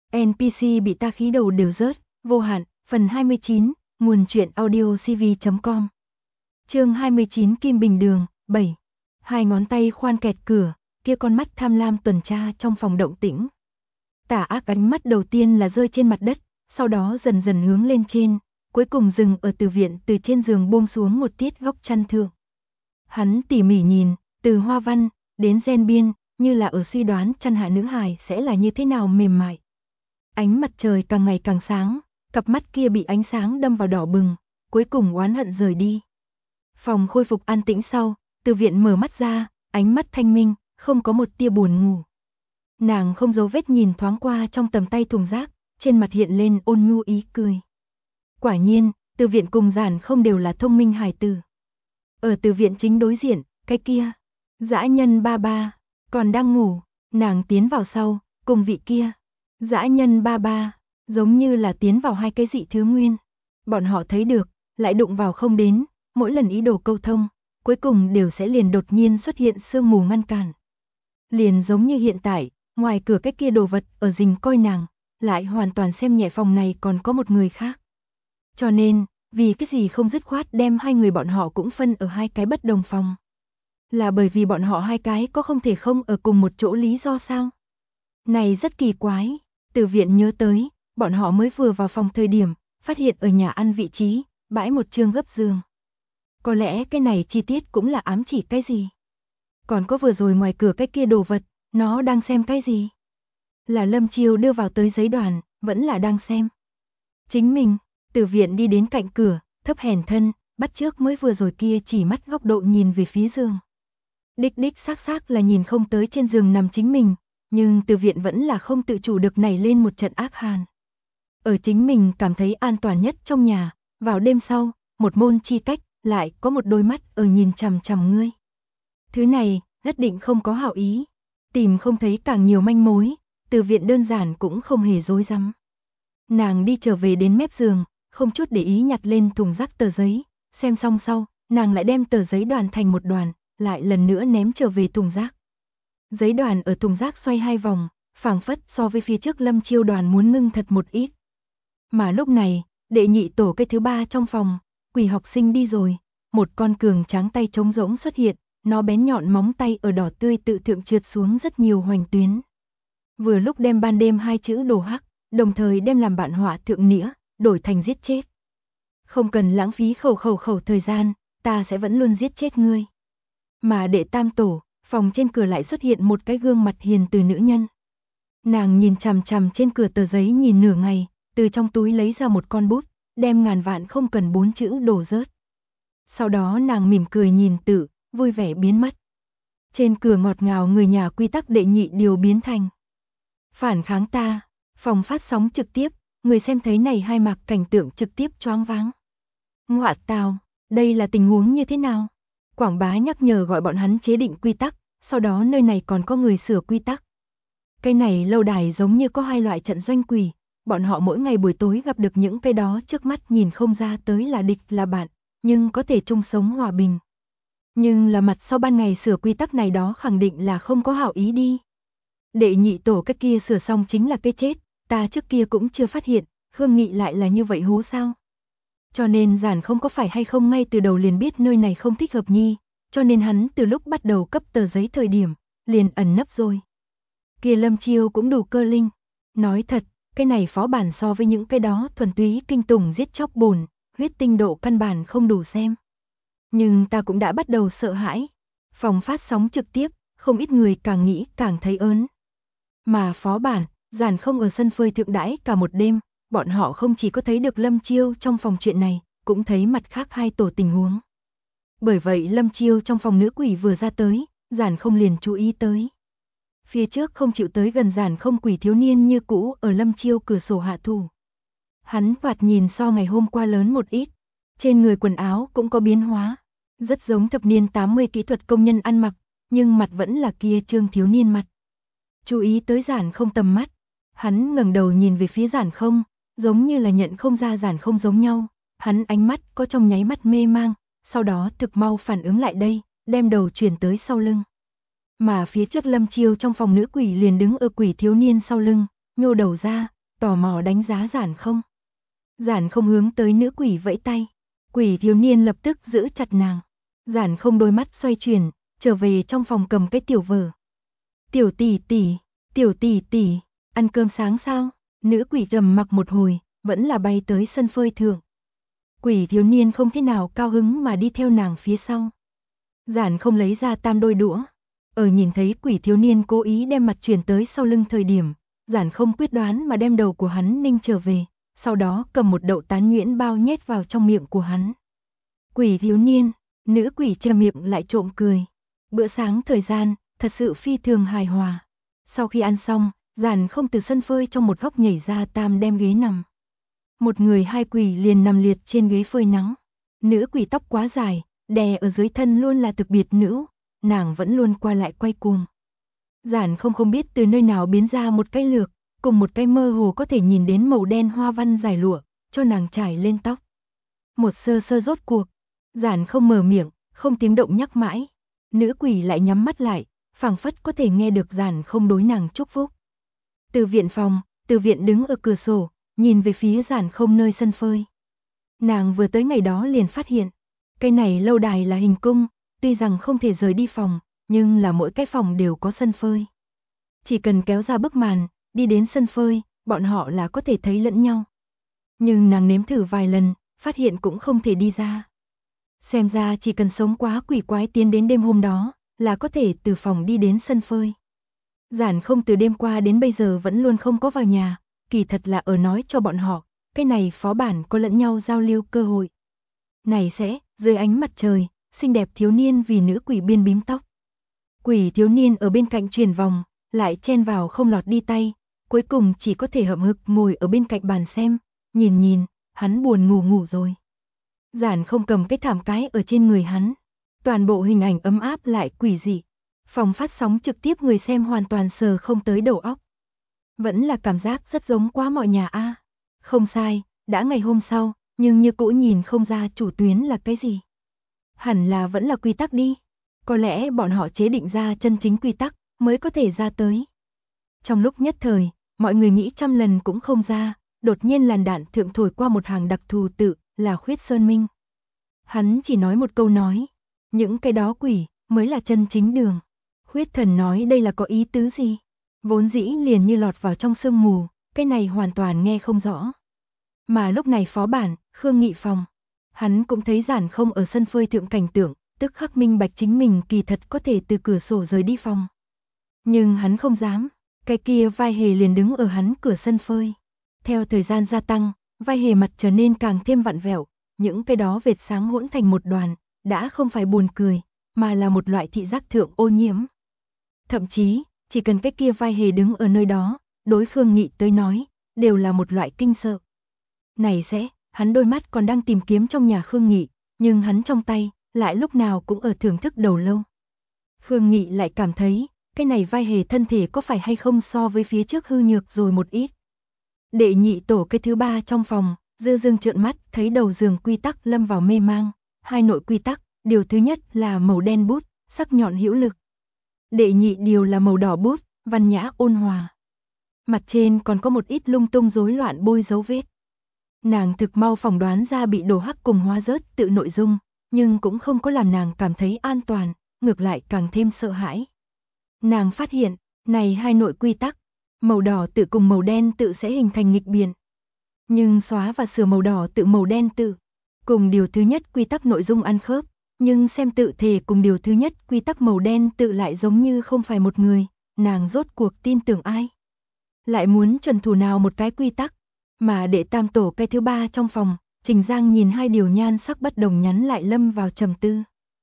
NPC bị ta khí đầu đều rớt, vô hạn, phần 29, nguồn truyện audio cv.com. Chương 29 Kim Bình Đường, 7. Hai ngón tay khoan kẹt cửa, kia con mắt tham lam tuần tra trong phòng động tĩnh. Tà ác ánh mắt đầu tiên là rơi trên mặt đất, sau đó dần dần hướng lên trên, cuối cùng dừng ở từ viện từ trên giường buông xuống một tiết góc chăn thượng. Hắn tỉ mỉ nhìn, từ hoa văn, đến gen biên, như là ở suy đoán chăn hạ nữ hài sẽ là như thế nào mềm mại. Ánh mặt trời càng ngày càng sáng, cặp mắt kia bị ánh sáng đâm vào đỏ bừng, cuối cùng oán hận rời đi. Phòng khôi phục an tĩnh sau, từ viện mở mắt ra, ánh mắt thanh minh, không có một tia buồn ngủ. Nàng không giấu vết nhìn thoáng qua trong tầm tay thùng rác, trên mặt hiện lên ôn nhu ý cười. Quả nhiên, từ viện cùng Giản không đều là thông minh hài tử. Ở từ viện chính đối diện, cái kia, dã nhân ba ba, còn đang ngủ, nàng tiến vào sau, cùng vị kia, dã nhân ba ba, giống như là tiến vào hai cái dị thứ nguyên. Bọn họ thấy được, lại đụng vào không đến, mỗi lần ý đồ câu thông, cuối cùng đều sẽ liền đột nhiên xuất hiện sương mù ngăn cản. Liền giống như hiện tại, ngoài cửa cái kia đồ vật ở rình coi nàng, lại hoàn toàn xem nhẹ phòng này còn có một người khác. Cho nên, vì cái gì không dứt khoát đem hai người bọn họ cũng phân ở hai cái bất đồng phòng. Là bởi vì bọn họ hai cái có không thể không ở cùng một chỗ lý do sao? Này rất kỳ quái, từ viện nhớ tới, bọn họ mới vừa vào phòng thời điểm, phát hiện ở nhà ăn vị trí, bãi một chương gấp giường. Có lẽ cái này chi tiết cũng là ám chỉ cái gì? Còn có vừa rồi ngoài cửa cái kia đồ vật, nó đang xem cái gì? Là Lâm Chiêu đưa vào tới giấy đoàn, vẫn là đang xem. Chính mình, từ viện đi đến cạnh cửa, thấp hèn thân, bắt chước mới vừa rồi kia chỉ mắt góc độ nhìn về phía giường. Đích xác là nhìn không tới trên giường nằm chính mình, nhưng từ viện vẫn là không tự chủ được nảy lên một trận ác hàn. Ở chính mình cảm thấy an toàn nhất trong nhà, vào đêm sau, một môn chi cách, lại có một đôi mắt ở nhìn chằm chằm ngươi. Thứ này, nhất định không có hảo ý. Tìm không thấy càng nhiều manh mối, từ viện đơn giản cũng không hề dối rắm. Nàng đi trở về đến mép giường, không chút để ý nhặt lên thùng rác tờ giấy, xem xong sau, nàng lại đem tờ giấy đoàn thành một đoàn, lại lần nữa ném trở về thùng rác. Giấy đoàn ở thùng rác xoay hai vòng, phảng phất so với phía trước Lâm Chiêu đoàn muốn ngưng thật một ít. Mà lúc này, đệ nhị tổ cái thứ ba trong phòng, Quỷ học sinh đi rồi, một con cường tráng tay trống rỗng xuất hiện, nó bén nhọn móng tay ở đỏ tươi tự thượng trượt xuống rất nhiều hoành tuyến. Vừa lúc đem ban đêm hai chữ đồ hắc, đồng thời đem làm bạn họa thượng nghĩa, đổi thành giết chết. Không cần lãng phí khẩu thời gian, ta sẽ vẫn luôn giết chết ngươi. Mà đệ tam tổ, phòng trên cửa lại xuất hiện một cái gương mặt hiền từ nữ nhân. Nàng nhìn chằm chằm trên cửa tờ giấy nhìn nửa ngày, từ trong túi lấy ra một con bút, đem ngàn vạn không cần 4 chữ đổ rớt. Sau đó nàng mỉm cười nhìn Tử, vui vẻ biến mất. Trên cửa ngọt ngào người nhà quy tắc đệ nhị điều biến thành phản kháng ta, phòng phát sóng trực tiếp, người xem thấy này hai mạc cảnh tượng trực tiếp choáng váng. Ngọa tào, đây là tình huống như thế nào? Quảng bá nhắc nhở gọi bọn hắn chế định quy tắc, sau đó nơi này còn có người sửa quy tắc. Cái này lâu đài giống như có hai loại trận doanh quỷ, bọn họ mỗi ngày buổi tối gặp được những cái đó trước mắt nhìn không ra tới là địch là bạn, nhưng có thể chung sống hòa bình. Nhưng là mặt sau ban ngày sửa quy tắc này đó khẳng định là không có hảo ý đi. Đệ nhị tổ cái kia sửa xong chính là cái chết, ta trước kia cũng chưa phát hiện, Khương Nghị lại là như vậy hố sao? Cho nên Giản không có phải hay không ngay từ đầu liền biết nơi này không thích hợp nhi, cho nên hắn từ lúc bắt đầu cấp tờ giấy thời điểm, liền ẩn nấp rồi. Kia Lâm Chiêu cũng đủ cơ linh. Nói thật, cái này phó bản so với những cái đó thuần túy kinh tủng giết chóc bổn, huyết tinh độ căn bản không đủ xem. Nhưng ta cũng đã bắt đầu sợ hãi. Phòng phát sóng trực tiếp, không ít người càng nghĩ càng thấy ớn. Mà phó bản, Giản không ở sân phơi thượng đãi cả một đêm, bọn họ không chỉ có thấy được Lâm Chiêu trong phòng chuyện này, cũng thấy mặt khác hai tổ tình huống. Bởi vậy Lâm Chiêu trong phòng nữ quỷ vừa ra tới, Giản không liền chú ý tới. Phía trước không chịu tới gần Giản không quỷ thiếu niên như cũ ở Lâm Chiêu cửa sổ hạ thủ. Hắn thoạt nhìn so ngày hôm qua lớn một ít, trên người quần áo cũng có biến hóa, rất giống thập niên 80 kỹ thuật công nhân ăn mặc, nhưng mặt vẫn là kia trương thiếu niên mặt. Chú ý tới Giản không tầm mắt, hắn ngẩng đầu nhìn về phía Giản không, giống như là nhận không ra Giản không giống nhau, hắn ánh mắt có trong nháy mắt mê mang, sau đó thực mau phản ứng lại đây, đem đầu chuyển tới sau lưng. Mà phía trước Lâm Chiêu trong phòng nữ quỷ liền đứng ở quỷ thiếu niên sau lưng, nhô đầu ra, tò mò đánh giá Giản Không. Giản Không hướng tới nữ quỷ vẫy tay. Quỷ thiếu niên lập tức giữ chặt nàng. Giản Không đôi mắt xoay chuyển, trở về trong phòng cầm cái tiểu vở. Tiểu tỷ tỷ, ăn cơm sáng sao? Nữ quỷ trầm mặc một hồi, vẫn là bay tới sân phơi thượng. Quỷ thiếu niên không thế nào cao hứng mà đi theo nàng phía sau. Giản Không lấy ra tam đôi đũa. Ở nhìn thấy quỷ thiếu niên cố ý đem mặt chuyển tới sau lưng thời điểm, Giản Không quyết đoán mà đem đầu của hắn ninh trở về, sau đó cầm một đậu tán nhuyễn bao nhét vào trong miệng của hắn. Quỷ thiếu niên, nữ quỷ che miệng lại trộm cười. Bữa sáng thời gian, thật sự phi thường hài hòa. Sau khi ăn xong, Giản Không từ sân phơi trong một góc nhảy ra tam đem ghế nằm. Một người hai quỷ liền nằm liệt trên ghế phơi nắng. Nữ quỷ tóc quá dài, đè ở dưới thân luôn là thực biệt nữ, nàng vẫn luôn qua lại quay cuồng. Giản không biết từ nơi nào biến ra một cái lược, cùng một cái mơ hồ có thể nhìn đến màu đen hoa văn dài lụa, cho nàng trải lên tóc. Một sơ sơ rốt cuộc, Giản không mở miệng, không tiếng động nhắc mãi. Nữ quỷ lại nhắm mắt lại, phảng phất có thể nghe được Giản không đối nàng chúc phúc. Từ viện đứng ở cửa sổ, nhìn về phía Giản không nơi sân phơi. Nàng vừa tới ngày đó liền phát hiện, cái này lâu đài là hình cung, tuy rằng không thể rời đi phòng, nhưng là mỗi cái phòng đều có sân phơi. Chỉ cần kéo ra bức màn, đi đến sân phơi, bọn họ là có thể thấy lẫn nhau. Nhưng nàng nếm thử vài lần, phát hiện cũng không thể đi ra. Xem ra chỉ cần sống quá quỷ quái tiến đến đêm hôm đó, là có thể từ phòng đi đến sân phơi. Giản không từ đêm qua đến bây giờ vẫn luôn không có vào nhà, kỳ thật là ở nói cho bọn họ, cái này phó bản có lẫn nhau giao lưu cơ hội. Này sẽ, dưới ánh mặt trời, xinh đẹp thiếu niên vì nữ quỷ biên bím tóc. Quỷ thiếu niên ở bên cạnh chuyển vòng, lại chen vào không lọt đi tay, cuối cùng chỉ có thể hậm hực ngồi ở bên cạnh bàn xem, nhìn, hắn buồn ngủ rồi. Giản không cầm cái thảm cái ở trên người hắn, toàn bộ hình ảnh ấm áp lại quỷ dị. Phòng phát sóng trực tiếp người xem hoàn toàn sờ không tới đầu óc. Vẫn là cảm giác rất giống quá mọi nhà a. Không sai, đã ngày hôm sau, nhưng như cũ nhìn không ra chủ tuyến là cái gì. Hẳn là vẫn là quy tắc đi. Có lẽ bọn họ chế định ra chân chính quy tắc mới có thể ra tới. Trong lúc nhất thời, mọi người nghĩ trăm lần cũng không ra, đột nhiên làn đạn thượng thổi qua một hàng đặc thù tự là Khuyết Sơn Minh. Hắn chỉ nói một câu nói, những cái đó quỷ mới là chân chính đường. Khuyết Thần nói đây là có ý tứ gì? Vốn dĩ liền như lọt vào trong sương mù, cái này hoàn toàn nghe không rõ. Mà lúc này phó bản, Khương Nghị phòng, hắn cũng thấy Giản không ở sân phơi thượng cảnh tượng, tức khắc minh bạch chính mình kỳ thật có thể từ cửa sổ rời đi phòng. Nhưng hắn không dám, cái kia vai hề liền đứng ở hắn cửa sân phơi. Theo thời gian gia tăng, vai hề mặt trở nên càng thêm vặn vẹo, những cái đó vệt sáng hỗn thành một đoàn, đã không phải buồn cười, mà là một loại thị giác thượng ô nhiễm. Thậm chí, chỉ cần cái kia vai hề đứng ở nơi đó, đối Khương Nghị tới nói, đều là một loại kinh sợ. Này sẽ, hắn đôi mắt còn đang tìm kiếm trong nhà Khương Nghị, nhưng hắn trong tay, lại lúc nào cũng ở thưởng thức đầu lâu. Khương Nghị lại cảm thấy, cái này vai hề thân thể có phải hay không so với phía trước hư nhược rồi một ít. Đệ nhị tổ cái thứ ba trong phòng, Dư Dương trợn mắt thấy đầu giường quy tắc lâm vào mê mang. Hai nội quy tắc, điều thứ nhất là màu đen bút, sắc nhọn hữu lực. Đệ nhị điều là màu đỏ bút, văn nhã ôn hòa. Mặt trên còn có một ít lung tung rối loạn bôi dấu vết. Nàng thực mau phỏng đoán ra bị đồ hắc cùng hóa rớt tự nội dung, nhưng cũng không có làm nàng cảm thấy an toàn, ngược lại càng thêm sợ hãi. Nàng phát hiện, này hai nội quy tắc, màu đỏ tự cùng màu đen tự sẽ hình thành nghịch biện. Nhưng xóa và sửa màu đỏ tự màu đen tự, cùng điều thứ nhất quy tắc nội dung ăn khớp, nhưng xem tự thể cùng điều thứ nhất quy tắc màu đen tự lại giống như không phải một người, nàng rốt cuộc tin tưởng ai. Lại muốn trần thủ nào một cái quy tắc, mà đệ tam tổ cái thứ ba trong phòng, Trình Giang nhìn hai điều nhan sắc bất đồng nhắn lại lâm vào trầm tư.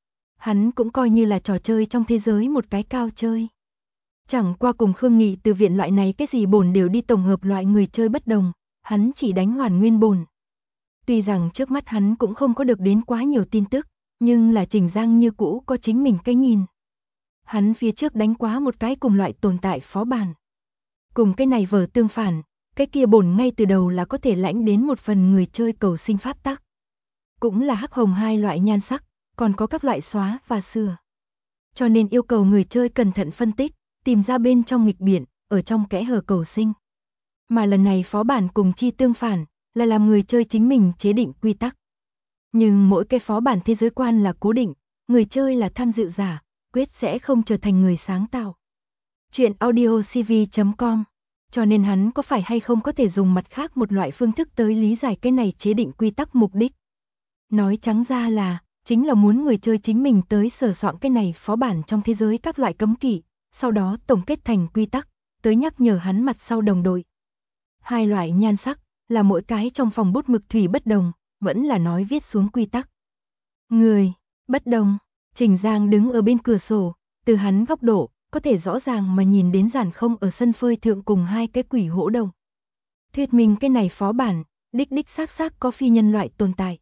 Hắn cũng coi như là trò chơi trong thế giới một cái cao chơi. Chẳng qua cùng Khương Nghị từ viện loại này cái gì bổn đều đi tổng hợp loại người chơi bất đồng, hắn chỉ đánh hoàn nguyên bổn. Tuy rằng trước mắt hắn cũng không có được đến quá nhiều tin tức, nhưng là Trình Giang như cũ có chính mình cái nhìn. Hắn phía trước đánh quá một cái cùng loại tồn tại phó bản. Cùng cái này vở tương phản, cái kia bổn ngay từ đầu là có thể lãnh đến một phần người chơi cầu sinh pháp tắc. Cũng là hắc hồng hai loại nhan sắc, còn có các loại xóa và sửa. Cho nên yêu cầu người chơi cẩn thận phân tích, tìm ra bên trong nghịch biện, ở trong kẽ hở cầu sinh. Mà lần này phó bản cùng chi tương phản, là làm người chơi chính mình chế định quy tắc. Nhưng mỗi cái phó bản thế giới quan là cố định, người chơi là tham dự giả, quyết sẽ không trở thành người sáng tạo. Chuyện audiocv.com. Cho nên hắn có phải hay không có thể dùng mặt khác một loại phương thức tới lý giải cái này chế định quy tắc mục đích. Nói trắng ra là, chính là muốn người chơi chính mình tới sửa soạn cái này phó bản trong thế giới các loại cấm kỵ, sau đó tổng kết thành quy tắc, tới nhắc nhở hắn mặt sau đồng đội. Hai loại nhan sắc, là mỗi cái trong phòng bút mực thủy bất đồng, vẫn là nói viết xuống quy tắc. Người, bất đồng, Trình Giang đứng ở bên cửa sổ, từ hắn góc độ, có thể rõ ràng mà nhìn đến Giản Không ở sân phơi thượng cùng hai cái quỷ hỗ đồng. Thuyết minh cái này phó bản, đích xác có phi nhân loại tồn tại.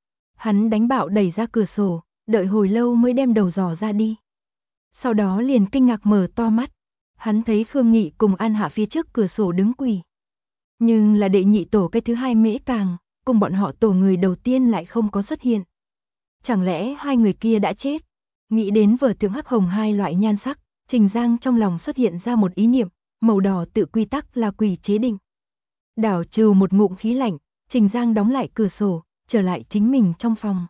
Hắn đánh bạo đẩy ra cửa sổ, đợi hồi lâu mới đem đầu dò ra đi. Sau đó liền kinh ngạc mở to mắt, hắn thấy Khương Nghị cùng An Hạ phía trước cửa sổ đứng quỳ. Nhưng là đệ nhị tổ cái thứ hai Mễ Càng, cùng bọn họ tổ người đầu tiên lại không có xuất hiện. Chẳng lẽ hai người kia đã chết? Nghĩ đến vở tượng hắc hồng hai loại nhan sắc, Trình Giang trong lòng xuất hiện ra một ý niệm, màu đỏ tự quy tắc là quỷ chế định. Đảo trừ một ngụm khí lạnh, Trình Giang đóng lại cửa sổ, trở lại chính mình trong phòng.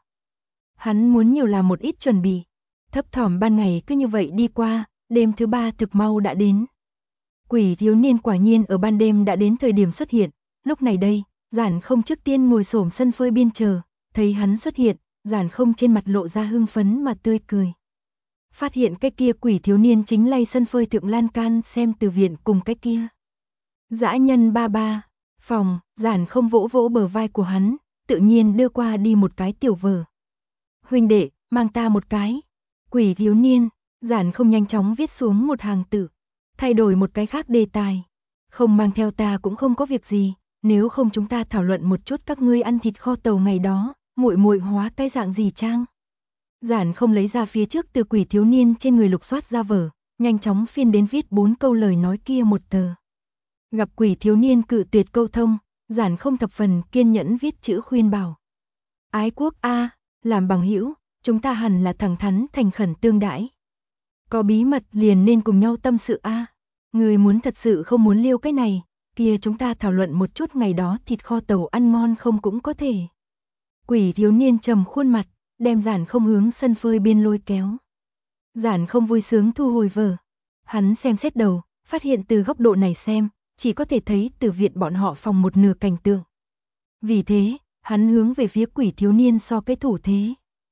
Hắn muốn nhiều làm một ít chuẩn bị. Thấp thỏm ban ngày cứ như vậy đi qua, đêm thứ ba thực mau đã đến. Quỷ thiếu niên quả nhiên ở ban đêm đã đến thời điểm xuất hiện, lúc này đây, Giản Không trước tiên ngồi xổm sân phơi biên chờ, thấy hắn xuất hiện, Giản Không trên mặt lộ ra hưng phấn mà tươi cười. Phát hiện cái kia quỷ thiếu niên chính lay sân phơi thượng lan can xem từ viện cùng cái kia. Dã nhân ba ba, phòng, Giản Không vỗ vỗ bờ vai của hắn, tự nhiên đưa qua đi một cái tiểu vở. Huynh đệ, mang ta một cái. Quỷ thiếu niên, Giản Không nhanh chóng viết xuống một hàng tự, thay đổi một cái khác đề tài. Không mang theo ta cũng không có việc gì, nếu không chúng ta thảo luận một chút các ngươi ăn thịt kho tàu ngày đó, muội muội hóa cái dạng gì trang. Giản Không lấy ra phía trước từ quỷ thiếu niên trên người lục soát ra vở, nhanh chóng phiên đến viết 4 câu lời nói kia một tờ. Gặp quỷ thiếu niên cự tuyệt câu thông, Giản Không thập phần kiên nhẫn viết chữ khuyên bảo. Ái quốc a, làm bằng hữu, chúng ta hẳn là thẳng thắn thành khẩn tương đãi. Có bí mật liền nên cùng nhau tâm sự a. Người muốn thật sự không muốn liêu cái này, kia chúng ta thảo luận một chút ngày đó thịt kho tàu ăn ngon không cũng có thể. Quỷ thiếu niên trầm khuôn mặt, đem Giản Không hướng sân phơi biên lôi kéo. Giản Không vui sướng thu hồi vở. Hắn xem xét đầu, phát hiện từ góc độ này xem, chỉ có thể thấy từ viện bọn họ phòng một nửa cảnh tượng. Vì thế, hắn hướng về phía quỷ thiếu niên so cái thủ thế.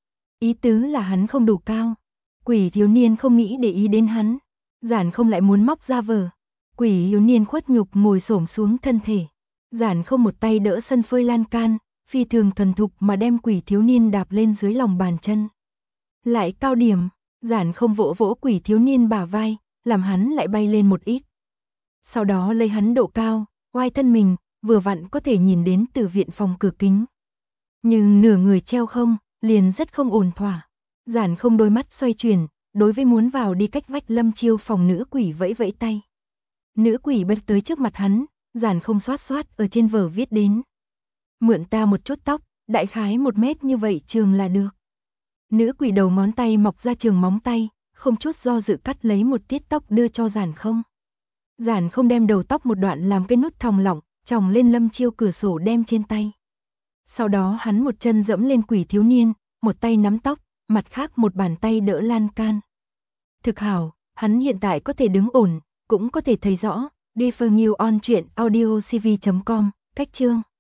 Ý tứ là hắn không đủ cao. Quỷ thiếu niên không nghĩ để ý đến hắn. Giản Không lại muốn móc ra vở. Quỷ thiếu niên khuất nhục ngồi xổm xuống thân thể. Giản Không một tay đỡ sân phơi lan can, phi thường thuần thục mà đem quỷ thiếu niên đạp lên dưới lòng bàn chân. Lại cao điểm, Giản Không vỗ vỗ quỷ thiếu niên bả vai, làm hắn lại bay lên một ít. Sau đó lấy hắn độ cao, oai thân mình, vừa vặn có thể nhìn đến từ viện phòng cửa kính. Nhưng nửa người treo không, liền rất không ổn thỏa. Giản Không đôi mắt xoay chuyển, đối với muốn vào đi cách vách Lâm Chiêu phòng nữ quỷ vẫy vẫy tay. Nữ quỷ bật tới trước mặt hắn, Giản Không xoát ở trên vở viết đến. Mượn ta một chút tóc, đại khái 1 mét như vậy trường là được. Nữ quỷ đầu ngón tay mọc ra trường móng tay, không chút do dự cắt lấy một tiết tóc đưa cho Giản Không. Giản Không đem đầu tóc một đoạn làm cái nút thòng lọng, chồng lên Lâm Chiêu cửa sổ đem trên tay. Sau đó hắn một chân dẫm lên quỷ thiếu niên, một tay nắm tóc, mặt khác một bàn tay đỡ lan can. Thực hảo, hắn hiện tại có thể đứng ổn, cũng có thể thấy rõ. Refer New on truyện audiocv.com, cách chương.